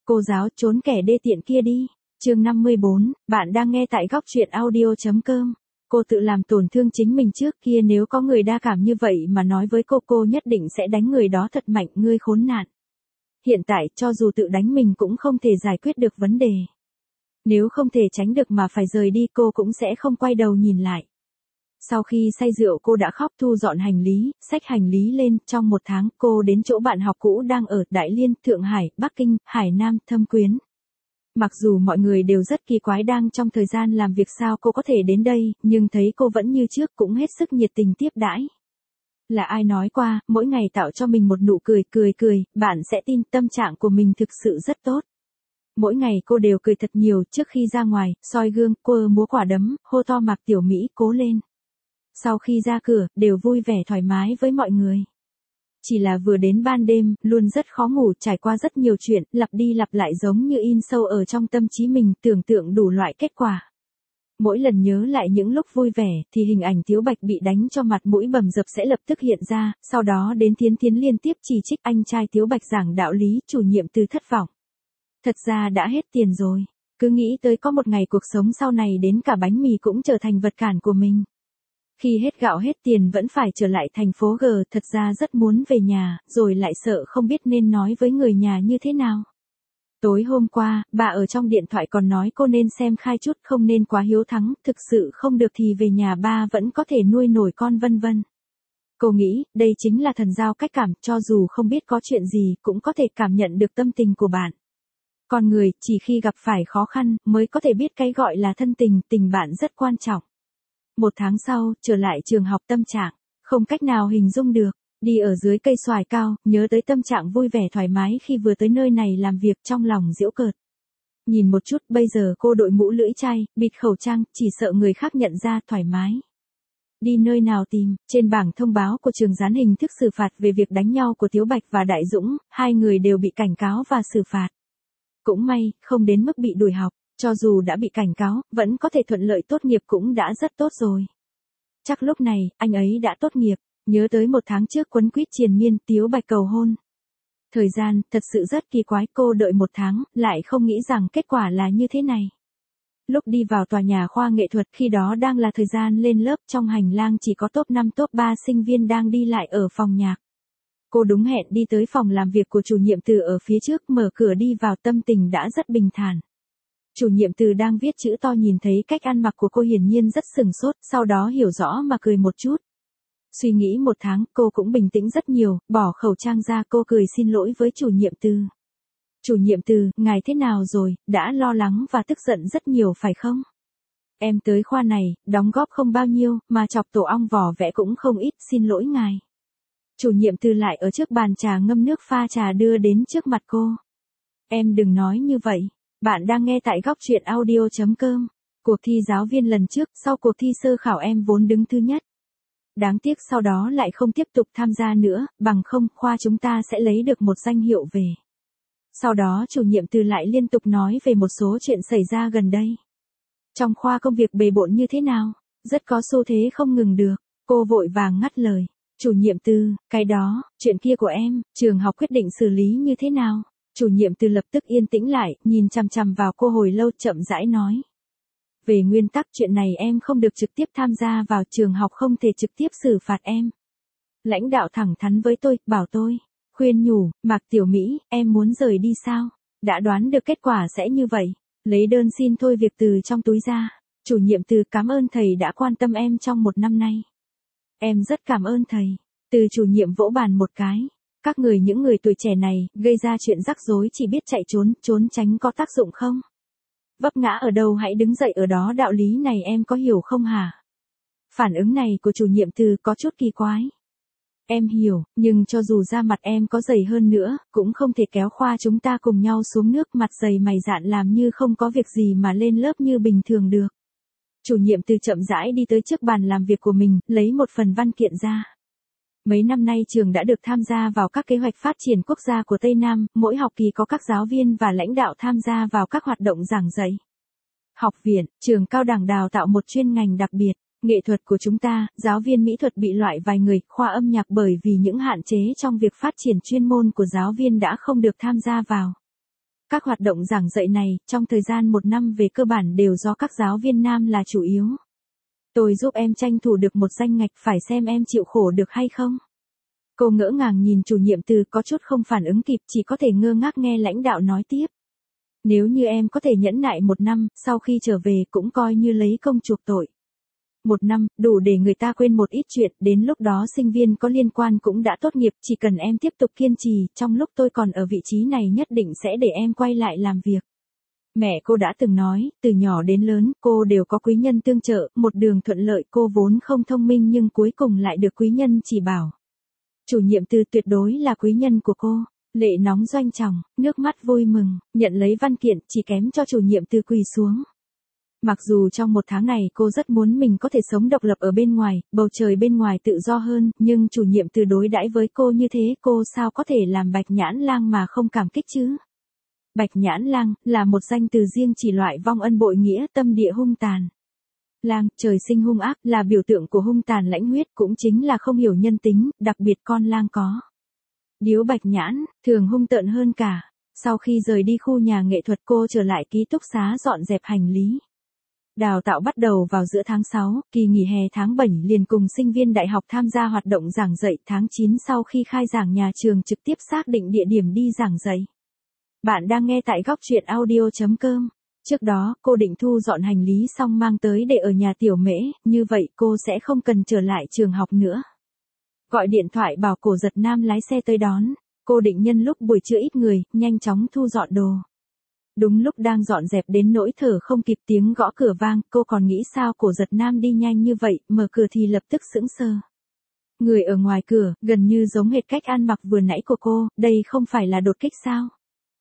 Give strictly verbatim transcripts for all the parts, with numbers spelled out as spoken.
Cô giáo trốn kẻ đê tiện kia đi. Chương năm mươi bốn, bạn đang nghe tại góc truyện audio.com. Cô tự làm tổn thương chính mình trước kia, nếu có người đa cảm như vậy mà nói với cô, cô nhất định sẽ đánh người đó thật mạnh, ngươi khốn nạn. Hiện tại, cho dù tự đánh mình cũng không thể giải quyết được vấn đề. Nếu không thể tránh được mà phải rời đi, cô cũng sẽ không quay đầu nhìn lại. Sau khi say rượu, cô đã khóc, thu dọn hành lý, xách hành lý lên. Trong một tháng, cô đến chỗ bạn học cũ đang ở Đại Liên, Thượng Hải, Bắc Kinh, Hải Nam, Thâm Quyến. Mặc dù mọi người đều rất kỳ quái, đang trong thời gian làm việc sao cô có thể đến đây, nhưng thấy cô vẫn như trước, cũng hết sức nhiệt tình tiếp đãi. Là ai nói qua, mỗi ngày tạo cho mình một nụ cười, cười cười, bạn sẽ tin tâm trạng của mình thực sự rất tốt. Mỗi ngày cô đều cười thật nhiều, trước khi ra ngoài, soi gương, quơ múa quả đấm, hô to Mạc Tiểu Mỹ, cố lên. Sau khi ra cửa, đều vui vẻ thoải mái với mọi người. Chỉ là vừa đến ban đêm, luôn rất khó ngủ, trải qua rất nhiều chuyện, lặp đi lặp lại giống như in sâu ở trong tâm trí mình, tưởng tượng đủ loại kết quả. Mỗi lần nhớ lại những lúc vui vẻ, thì hình ảnh Tiếu Bạch bị đánh cho mặt mũi bầm dập sẽ lập tức hiện ra, sau đó đến Thiến Thiến liên tiếp chỉ trích anh trai Tiếu Bạch giảng đạo lý, chủ nhiệm Từ thất vọng. Thật ra đã hết tiền rồi, cứ nghĩ tới có một ngày cuộc sống sau này đến cả bánh mì cũng trở thành vật cản của mình. Khi hết gạo hết tiền vẫn phải trở lại thành phố G, thật ra rất muốn về nhà, rồi lại sợ không biết nên nói với người nhà như thế nào. Tối hôm qua, bà ở trong điện thoại còn nói cô nên xem khai chút, không nên quá hiếu thắng, thực sự không được thì về nhà ba vẫn có thể nuôi nổi con vân vân. Cô nghĩ, đây chính là thần giao cách cảm, cho dù không biết có chuyện gì, cũng có thể cảm nhận được tâm tình của bạn. Con người, chỉ khi gặp phải khó khăn, mới có thể biết cái gọi là thân tình, tình bạn rất quan trọng. Một tháng sau, trở lại trường học, tâm trạng không cách nào hình dung được. Đi ở dưới cây xoài cao, nhớ tới tâm trạng vui vẻ thoải mái khi vừa tới nơi này làm việc, trong lòng giễu cợt. Nhìn một chút, bây giờ cô đội mũ lưỡi chai, bịt khẩu trang, chỉ sợ người khác nhận ra, thoải mái. Đi nơi nào tìm? Trên bảng thông báo của trường dán hình thức xử phạt về việc đánh nhau của Tiếu Bạch và Đại Dũng, hai người đều bị cảnh cáo và xử phạt. Cũng may, không đến mức bị đuổi học. Cho dù đã bị cảnh cáo, vẫn có thể thuận lợi tốt nghiệp cũng đã rất tốt rồi. Chắc lúc này, anh ấy đã tốt nghiệp, nhớ tới một tháng trước quấn quýt triền miên, Tiếu Bạch cầu hôn. Thời gian, thật sự rất kỳ quái, cô đợi một tháng, lại không nghĩ rằng kết quả là như thế này. Lúc đi vào tòa nhà khoa nghệ thuật, khi đó đang là thời gian lên lớp, trong hành lang chỉ có top năm top ba sinh viên đang đi lại ở phòng nhạc. Cô đúng hẹn đi tới phòng làm việc của chủ nhiệm Từ ở phía trước, mở cửa đi vào, tâm tình đã rất bình thản. Chủ nhiệm Từ đang viết chữ to, nhìn thấy cách ăn mặc của cô hiển nhiên rất sừng sốt, sau đó hiểu rõ mà cười một chút. Suy nghĩ một tháng, cô cũng bình tĩnh rất nhiều, bỏ khẩu trang ra, cô cười xin lỗi với chủ nhiệm Từ. Chủ nhiệm Từ, ngài thế nào rồi, đã lo lắng và tức giận rất nhiều phải không? Em tới khoa này, đóng góp không bao nhiêu, mà chọc tổ ong vỏ vẽ cũng không ít, xin lỗi ngài. Chủ nhiệm Từ lại ở trước bàn trà ngâm nước pha trà đưa đến trước mặt cô. Em đừng nói như vậy. Bạn đang nghe tại góc truyện audio.com. Cuộc thi giáo viên lần trước, sau cuộc thi sơ khảo em vốn đứng thứ nhất. Đáng tiếc sau đó lại không tiếp tục tham gia nữa, bằng không, khoa chúng ta sẽ lấy được một danh hiệu về. Sau đó chủ nhiệm Từ lại liên tục nói về một số chuyện xảy ra gần đây. Trong khoa công việc bề bộn như thế nào, rất có xu thế không ngừng được. Cô vội vàng ngắt lời. Chủ nhiệm Từ, cái đó, chuyện kia của em, trường học quyết định xử lý như thế nào? Chủ nhiệm Từ lập tức yên tĩnh lại, nhìn chằm chằm vào cô hồi lâu, chậm rãi nói. Về nguyên tắc, chuyện này em không được trực tiếp tham gia vào, trường học không thể trực tiếp xử phạt em. Lãnh đạo thẳng thắn với tôi, bảo tôi, khuyên nhủ, Mạc Tiểu Mỹ, em muốn rời đi sao? Đã đoán được kết quả sẽ như vậy. Lấy đơn xin thôi việc từ trong túi ra. Chủ nhiệm Từ, cảm ơn thầy đã quan tâm em trong một năm nay. Em rất cảm ơn thầy. Từ chủ nhiệm vỗ bàn một cái. Các người những người tuổi trẻ này, gây ra chuyện rắc rối chỉ biết chạy trốn, trốn tránh có tác dụng không? Vấp ngã ở đâu hãy đứng dậy ở đó, đạo lý này em có hiểu không hả? Phản ứng này của chủ nhiệm Từ có chút kỳ quái. Em hiểu, nhưng cho dù da mặt em có dày hơn nữa, cũng không thể kéo khoa chúng ta cùng nhau xuống nước, mặt dày mày dạn làm như không có việc gì mà lên lớp như bình thường được. Chủ nhiệm Từ chậm rãi đi tới trước bàn làm việc của mình, lấy một phần văn kiện ra. Mấy năm nay trường đã được tham gia vào các kế hoạch phát triển quốc gia của Tây Nam, mỗi học kỳ có các giáo viên và lãnh đạo tham gia vào các hoạt động giảng dạy. Học viện, trường cao đẳng đào tạo một chuyên ngành đặc biệt, nghệ thuật của chúng ta, giáo viên mỹ thuật bị loại vài người, khoa âm nhạc bởi vì những hạn chế trong việc phát triển chuyên môn của giáo viên đã không được tham gia vào. Các hoạt động giảng dạy này, trong thời gian một năm về cơ bản đều do các giáo viên nam là chủ yếu. Tôi giúp em tranh thủ được một danh ngạch, phải xem em chịu khổ được hay không. Cô ngỡ ngàng nhìn chủ nhiệm Từ, có chút không phản ứng kịp, chỉ có thể ngơ ngác nghe lãnh đạo nói tiếp. Nếu như em có thể nhẫn nại một năm, sau khi trở về cũng coi như lấy công chuộc tội. Một năm, đủ để người ta quên một ít chuyện, đến lúc đó sinh viên có liên quan cũng đã tốt nghiệp, chỉ cần em tiếp tục kiên trì, trong lúc tôi còn ở vị trí này nhất định sẽ để em quay lại làm việc. Mẹ cô đã từng nói, từ nhỏ đến lớn, cô đều có quý nhân tương trợ, một đường thuận lợi, cô vốn không thông minh nhưng cuối cùng lại được quý nhân chỉ bảo. Chủ nhiệm Từ tuyệt đối là quý nhân của cô. Lệ nóng doanh tròng, nước mắt vui mừng, nhận lấy văn kiện, chỉ kém cho chủ nhiệm Từ quỳ xuống. Mặc dù trong một tháng này cô rất muốn mình có thể sống độc lập ở bên ngoài, bầu trời bên ngoài tự do hơn, nhưng chủ nhiệm Từ đối đãi với cô như thế, cô sao có thể làm Bạch Nhãn Lang mà không cảm kích chứ? Bạch Nhãn Lang là một danh từ riêng chỉ loại vong ân bội nghĩa, tâm địa hung tàn. Lang, trời sinh hung ác, là biểu tượng của hung tàn lãnh huyết, cũng chính là không hiểu nhân tính, đặc biệt con lang có. Điếu Bạch Nhãn, thường hung tợn hơn cả. Sau khi rời đi khu nhà nghệ thuật, cô trở lại ký túc xá dọn dẹp hành lý. Đào tạo bắt đầu vào giữa tháng sáu, kỳ nghỉ hè tháng bảy liền cùng sinh viên đại học tham gia hoạt động giảng dạy. Tháng chín sau khi khai giảng, nhà trường trực tiếp xác định địa điểm đi giảng dạy. Bạn đang nghe tại góc truyện audio chấm com. Trước đó, cô định thu dọn hành lý xong mang tới để ở nhà Tiểu Mễ, như vậy cô sẽ không cần trở lại trường học nữa. Gọi điện thoại bảo Cổ Giật Nam lái xe tới đón, cô định nhân lúc buổi trưa ít người, nhanh chóng thu dọn đồ. Đúng lúc đang dọn dẹp đến nỗi thở không kịp, tiếng gõ cửa vang, cô còn nghĩ sao Cổ Giật Nam đi nhanh như vậy, mở cửa thì lập tức sững sờ. Người ở ngoài cửa, gần như giống hệt cách ăn mặc vừa nãy của cô, đây không phải là đột kích sao?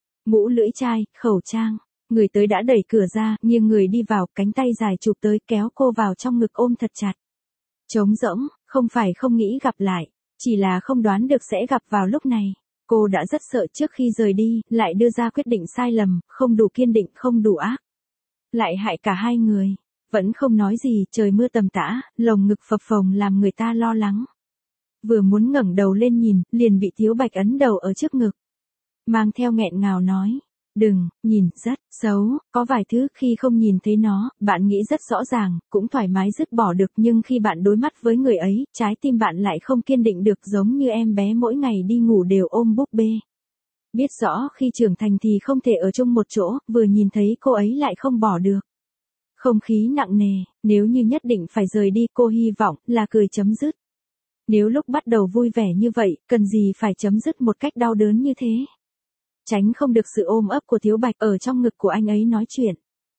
Mũ lưỡi chai, khẩu trang, người tới đã đẩy cửa ra, nghiêng người đi vào, cánh tay dài chụp tới kéo cô vào trong ngực ôm thật chặt. Trống rỗng, không phải không nghĩ gặp lại, chỉ là không đoán được sẽ gặp vào lúc này. Cô đã rất sợ trước khi rời đi, lại đưa ra quyết định sai lầm, không đủ kiên định, không đủ ác. Lại hại cả hai người. Vẫn không nói gì, trời mưa tầm tã, lồng ngực phập phồng làm người ta lo lắng. Vừa muốn ngẩng đầu lên nhìn, liền bị Thiếu Bạch ấn đầu ở trước ngực. Mang theo nghẹn ngào nói. Đừng, nhìn, rất xấu, có vài thứ khi không nhìn thấy nó, bạn nghĩ rất rõ ràng, cũng thoải mái dứt bỏ được, nhưng khi bạn đối mắt với người ấy, trái tim bạn lại không kiên định được, giống như em bé mỗi ngày đi ngủ đều ôm búp bê. Biết rõ khi trưởng thành thì không thể ở chung một chỗ, vừa nhìn thấy cô ấy lại không bỏ được. Không khí nặng nề, nếu như nhất định phải rời đi, cô hy vọng là cười chấm dứt. Nếu lúc bắt đầu vui vẻ như vậy, cần gì phải chấm dứt một cách đau đớn như thế. Tránh không được sự ôm ấp của Thiếu Bạch, ở trong ngực của anh ấy nói chuyện.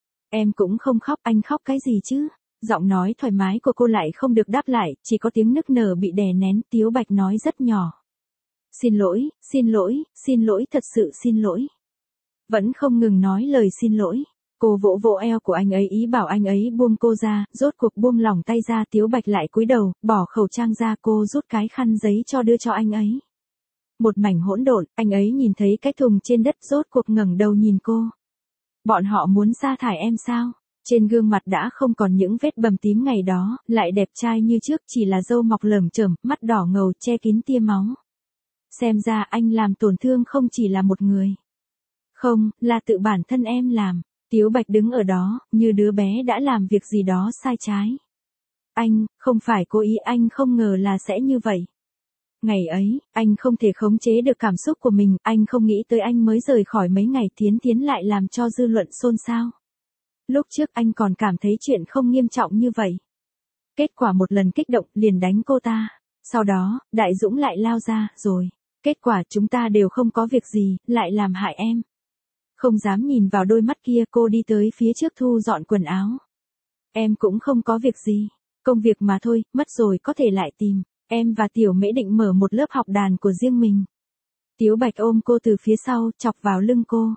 Em cũng không khóc, anh khóc cái gì chứ? Giọng nói thoải mái của cô lại không được đáp lại, chỉ có tiếng nức nở bị đè nén. Thiếu Bạch nói rất nhỏ. Xin lỗi, xin lỗi, xin lỗi, thật sự xin lỗi. Vẫn không ngừng nói lời xin lỗi. Cô vỗ vỗ eo của anh ấy ý bảo anh ấy buông cô ra, rốt cuộc buông lỏng tay ra. Thiếu Bạch lại cúi đầu, bỏ khẩu trang ra, cô rút cái khăn giấy cho đưa cho anh ấy. Một mảnh hỗn độn, anh ấy nhìn thấy cái thùng trên đất, rốt cuộc ngẩng đầu nhìn cô. Bọn họ muốn sa thải em sao? Trên gương mặt đã không còn những vết bầm tím ngày đó, lại đẹp trai như trước, chỉ là râu mọc lởm chởm, mắt đỏ ngầu che kín tia máu. Xem ra anh làm tổn thương không chỉ là một người. Không, là tự bản thân em làm. Thiếu Bạch đứng ở đó, như đứa bé đã làm việc gì đó sai trái. Anh, không phải cố ý, anh không ngờ là sẽ như vậy. Ngày ấy, anh không thể khống chế được cảm xúc của mình, anh không nghĩ tới anh mới rời khỏi mấy ngày, Thiến Thiến lại làm cho dư luận xôn xao. Lúc trước anh còn cảm thấy chuyện không nghiêm trọng như vậy. Kết quả một lần kích động, liền đánh cô ta. Sau đó, Đại Dũng lại lao ra, rồi. Kết quả chúng ta đều không có việc gì, lại làm hại em. Không dám nhìn vào đôi mắt kia, cô đi tới phía trước thu dọn quần áo. Em cũng không có việc gì. Công việc mà thôi, mất rồi có thể lại tìm. Em và Tiểu Mễ định mở một lớp học đàn của riêng mình. Thiếu Bạch ôm cô từ phía sau, chọc vào lưng cô.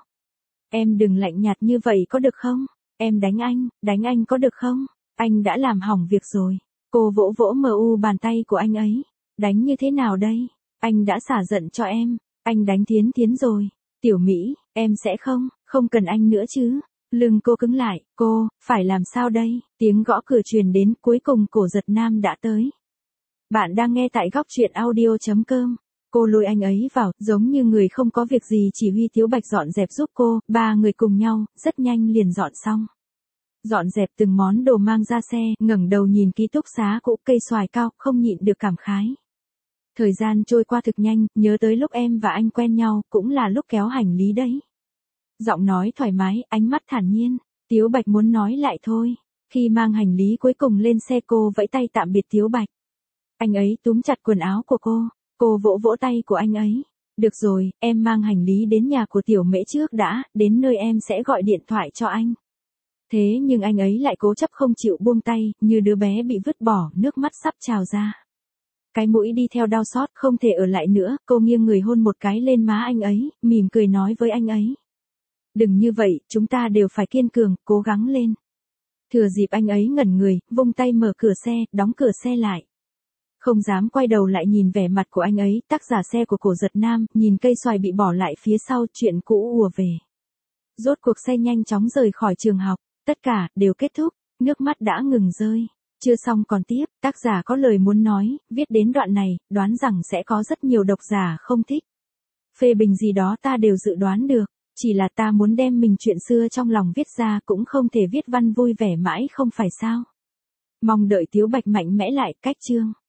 Em đừng lạnh nhạt như vậy có được không? Em đánh anh, đánh anh có được không? Anh đã làm hỏng việc rồi. Cô vỗ vỗ mờ u bàn tay của anh ấy. Đánh như thế nào đây? Anh đã xả giận cho em. Anh đánh Thiến Thiến rồi. Tiểu Mỹ, em sẽ không, không cần anh nữa chứ. Lưng cô cứng lại, cô, phải làm sao đây? Tiếng gõ cửa truyền đến, cuối cùng Cổ Giật Nam đã tới. Bạn đang nghe tại góc truyện audio chấm com. Cô lôi anh ấy vào, giống như người không có việc gì chỉ huy Tiếu Bạch dọn dẹp giúp cô, ba người cùng nhau, rất nhanh liền dọn xong. Dọn dẹp từng món đồ mang ra xe, ngẩng đầu nhìn ký túc xá cũ cây xoài cao, không nhịn được cảm khái. Thời gian trôi qua thực nhanh, nhớ tới lúc em và anh quen nhau, cũng là lúc kéo hành lý đấy. Giọng nói thoải mái, ánh mắt thản nhiên, Tiếu Bạch muốn nói lại thôi. Khi mang hành lý cuối cùng lên xe cô vẫy tay tạm biệt Tiếu Bạch. Anh ấy túm chặt quần áo của cô, cô vỗ vỗ tay của anh ấy. Được rồi, em mang hành lý đến nhà của Tiểu Mễ trước đã, đến nơi em sẽ gọi điện thoại cho anh. Thế nhưng anh ấy lại cố chấp không chịu buông tay, như đứa bé bị vứt bỏ, nước mắt sắp trào ra. Cái mũi đi theo đau xót, không thể ở lại nữa, cô nghiêng người hôn một cái lên má anh ấy, mỉm cười nói với anh ấy. Đừng như vậy, chúng ta đều phải kiên cường, cố gắng lên. Thừa dịp anh ấy ngẩn người, vung tay mở cửa xe, đóng cửa xe lại. Không dám quay đầu lại nhìn vẻ mặt của anh ấy, tác giả xe của Cổ Giật Nam, nhìn cây xoài bị bỏ lại phía sau, chuyện cũ ùa về. Rốt cuộc xe nhanh chóng rời khỏi trường học, tất cả, đều kết thúc, nước mắt đã ngừng rơi. Chưa xong còn tiếp, tác giả có lời muốn nói, viết đến đoạn này, đoán rằng sẽ có rất nhiều độc giả không thích. Phê bình gì đó ta đều dự đoán được, chỉ là ta muốn đem mình chuyện xưa trong lòng viết ra cũng không thể viết văn vui vẻ mãi không phải sao. Mong đợi Tiếu Bạch mạnh mẽ lại, cách chương.